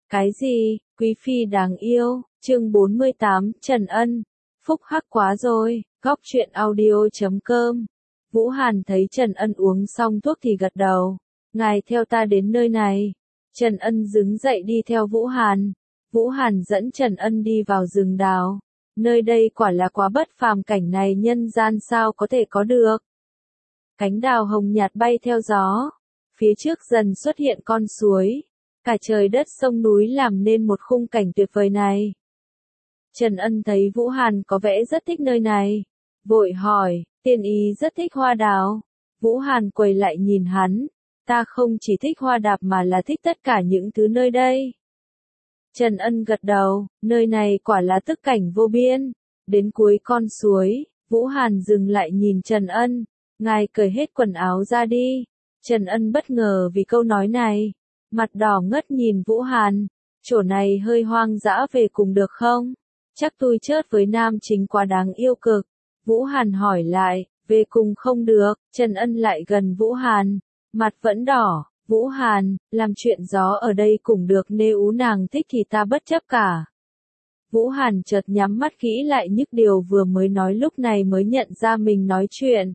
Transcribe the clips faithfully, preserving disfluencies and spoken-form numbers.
Cái gì, quý phi đáng yêu, chương bốn mươi tám, Trần Ân, phúc hắc quá rồi, góc truyện audio chấm com. Vũ Hàn thấy Trần Ân uống xong thuốc thì gật đầu, ngài theo ta đến nơi này. Trần Ân đứng dậy đi theo Vũ Hàn. Vũ Hàn dẫn Trần Ân đi vào rừng đào. Nơi đây quả là quá bất phàm, cảnh này nhân gian sao có thể có được. Cánh đào hồng nhạt bay theo gió. Phía trước dần xuất hiện con suối. Cả trời đất sông núi làm nên một khung cảnh tuyệt vời này. Trần Ân thấy Vũ Hàn có vẻ rất thích nơi này. Vội hỏi, tiên ý rất thích hoa đào. Vũ Hàn quay lại nhìn hắn. Ta không chỉ thích hoa đào mà là thích tất cả những thứ nơi đây. Trần Ân gật đầu, nơi này quả là tức cảnh vô biên. Đến cuối con suối, Vũ Hàn dừng lại nhìn Trần Ân. Ngài cởi hết quần áo ra đi. Trần Ân bất ngờ vì câu nói này. Mặt đỏ ngất nhìn Vũ Hàn. Chỗ này hơi hoang dã, về cùng được không? Chắc tôi chớt với nam chính quá đáng yêu cực. Vũ Hàn hỏi lại, về cùng không được. Trần Ân lại gần Vũ Hàn. Mặt vẫn đỏ. Vũ Hàn, làm chuyện gió ở đây cũng được, nếu nàng thích thì ta bất chấp cả. Vũ Hàn chợt nhắm mắt kỹ lại nhức điều vừa mới nói, lúc này mới nhận ra mình nói chuyện.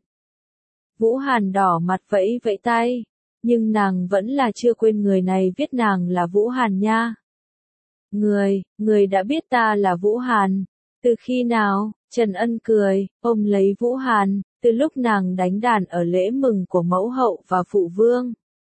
Vũ Hàn đỏ mặt vẫy vẫy tay, nhưng nàng vẫn là chưa quên người này viết nàng là Vũ Hàn nha. Người, người đã biết ta là Vũ Hàn, từ khi nào? Trần Ân cười, ôm lấy Vũ Hàn, từ lúc nàng đánh đàn ở lễ mừng của mẫu hậu và phụ vương.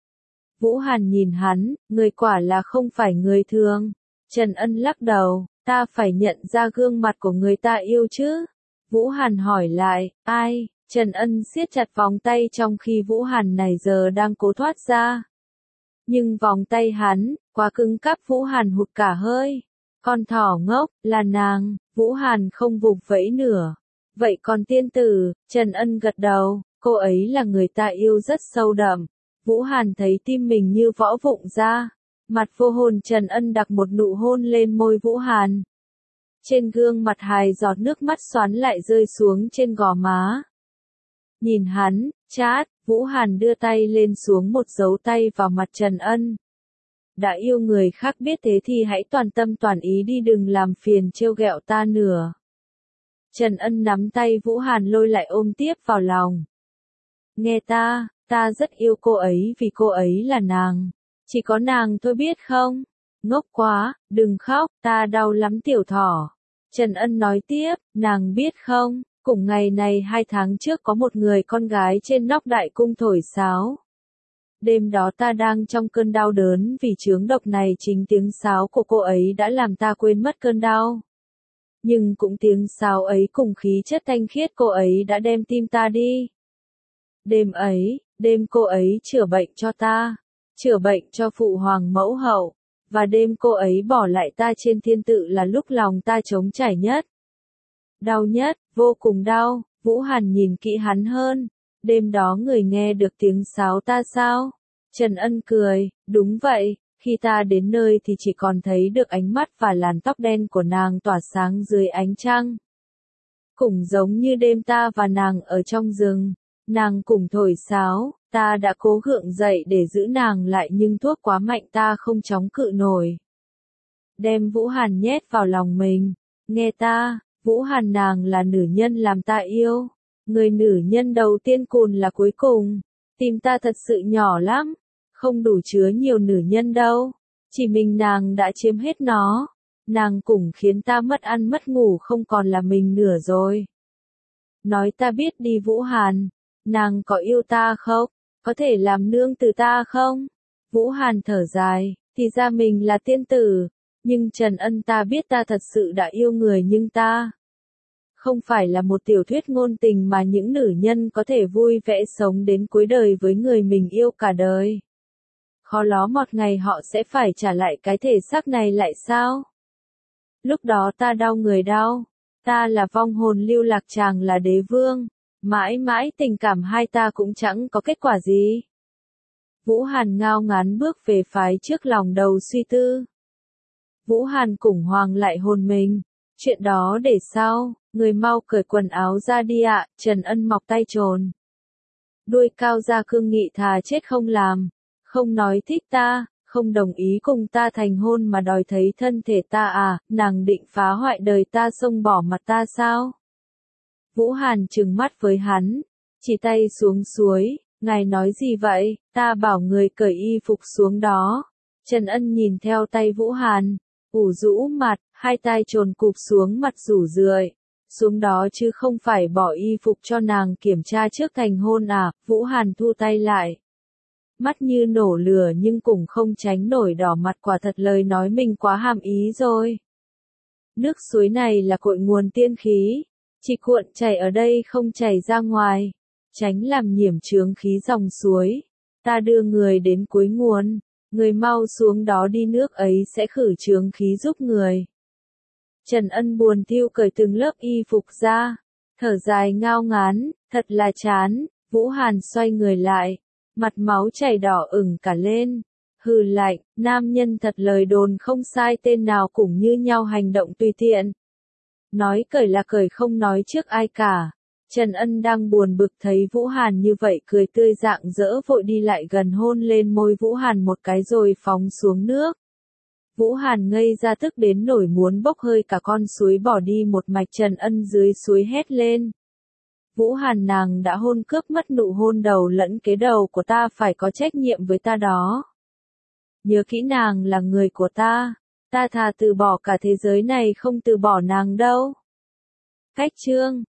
Vũ Hàn nhìn hắn, người quả là không phải người thường. Trần Ân lắc đầu, ta phải nhận ra gương mặt của người ta yêu chứ? Vũ Hàn hỏi lại, ai? Trần Ân siết chặt vòng tay trong khi Vũ Hàn này giờ đang cố thoát ra. Nhưng vòng tay hắn, quá cứng cáp, Vũ Hàn hụt cả hơi. Con thỏ ngốc, là nàng. Vũ Hàn không vùng vẫy nửa. Vậy còn tiên tử? Trần Ân gật đầu, cô ấy là người ta yêu rất sâu đậm. Vũ Hàn thấy tim mình như vỡ vụn ra. Mặt vô hồn Trần Ân đặt một nụ hôn lên môi Vũ Hàn. Trên gương mặt hài giọt nước mắt xoắn lại rơi xuống trên gò má. Nhìn hắn, chát, Vũ Hàn đưa tay lên xuống một dấu tay vào mặt Trần Ân. Đã yêu người khác biết thế thì hãy toàn tâm toàn ý đi, đừng làm phiền trêu ghẹo ta nữa. Trần Ân nắm tay Vũ Hàn lôi lại ôm tiếp vào lòng. Nghe ta, ta rất yêu cô ấy vì cô ấy là nàng. Chỉ có nàng thôi biết không? Ngốc quá, đừng khóc, ta đau lắm tiểu thỏ. Trần Ân nói tiếp, nàng biết không, cùng ngày này hai tháng trước có một người con gái trên nóc đại cung thổi sáo. Đêm đó ta đang trong cơn đau đớn vì chướng độc này, chính tiếng sáo của cô ấy đã làm ta quên mất cơn đau. Nhưng cũng tiếng sáo ấy cùng khí chất thanh khiết cô ấy đã đem tim ta đi. Đêm ấy, đêm cô ấy chữa bệnh cho ta, chữa bệnh cho phụ hoàng mẫu hậu, và đêm cô ấy bỏ lại ta trên thiên tự là lúc lòng ta trống trải nhất. Đau nhất, vô cùng đau. Vũ Hàn nhìn kỹ hắn hơn. Đêm đó người nghe được tiếng sáo ta sao? Trần Ân cười, đúng vậy, khi ta đến nơi thì chỉ còn thấy được ánh mắt và làn tóc đen của nàng tỏa sáng dưới ánh trăng. Cũng giống như đêm ta và nàng ở trong rừng, nàng cùng thổi sáo, ta đã cố gượng dậy để giữ nàng lại nhưng thuốc quá mạnh, ta không chống cự nổi. Đem Vũ Hàn nhét vào lòng mình, nghe ta, Vũ Hàn nàng là nữ nhân làm ta yêu. Người nữ nhân đầu tiên cùn là cuối cùng. Tim ta thật sự nhỏ lắm, không đủ chứa nhiều nữ nhân đâu. Chỉ mình nàng đã chiếm hết nó. Nàng cũng khiến ta mất ăn mất ngủ, không còn là mình nữa rồi. Nói ta biết đi Vũ Hàn, nàng có yêu ta không? Có thể làm nương từ ta không? Vũ Hàn thở dài, thì ra mình là tiên tử. Nhưng Trần Ân, ta biết ta thật sự đã yêu người, nhưng ta không phải là một tiểu thuyết ngôn tình mà những nữ nhân có thể vui vẻ sống đến cuối đời với người mình yêu cả đời. Khó ló một ngày họ sẽ phải trả lại cái thể xác này lại sao? Lúc đó ta đau người đau. Ta là vong hồn lưu lạc, chàng là đế vương. Mãi mãi tình cảm hai ta cũng chẳng có kết quả gì. Vũ Hàn ngao ngán bước về phái trước, lòng đầu suy tư. Vũ Hàn khủng hoảng lại hồn mình. Chuyện đó để sau, người mau cởi quần áo ra đi ạ. Trần Ân mọc tay trồn. Đuôi cao ra cương nghị, thà chết không làm. Không nói thích ta, không đồng ý cùng ta thành hôn mà đòi thấy thân thể ta à, nàng định phá hoại đời ta xông bỏ mặt ta sao? Vũ Hàn trừng mắt với hắn, chỉ tay xuống suối, ngài nói gì vậy, ta bảo người cởi y phục xuống đó. Trần Ân nhìn theo tay Vũ Hàn, ủ rũ mặt, hai tay trồn cụp xuống mặt rủ rượi. Xuống đó chứ không phải bỏ y phục cho nàng kiểm tra trước thành hôn à, Vũ Hàn thu tay lại. Mắt như nổ lửa nhưng cũng không tránh nổi đỏ mặt, quả thật lời nói mình quá hàm ý rồi. Nước suối này là cội nguồn tiên khí, chỉ cuộn chảy ở đây không chảy ra ngoài, tránh làm nhiễm chướng khí dòng suối. Ta đưa người đến cuối nguồn, người mau xuống đó đi, nước ấy sẽ khử chướng khí giúp người. Trần Ân buồn thiu cởi từng lớp y phục ra, thở dài ngao ngán, thật là chán. Vũ Hàn xoay người lại, mặt máu chảy đỏ ửng cả lên, hừ lạnh, nam nhân thật lời đồn không sai, tên nào cũng như nhau, hành động tùy tiện. Nói cởi là cởi, không nói trước ai cả. Trần Ân đang buồn bực thấy Vũ Hàn như vậy cười tươi rạng rỡ, vội đi lại gần hôn lên môi Vũ Hàn một cái rồi phóng xuống nước. Vũ Hàn ngây ra tức đến nổi muốn bốc hơi cả con suối bỏ đi một mạch. Trần Ân dưới suối hét lên. Vũ Hàn, nàng đã hôn cướp mất nụ hôn đầu lẫn kế đầu của ta, phải có trách nhiệm với ta đó. Nhớ kỹ, nàng là người của ta, ta thà từ bỏ cả thế giới này không từ bỏ nàng đâu. Cách chương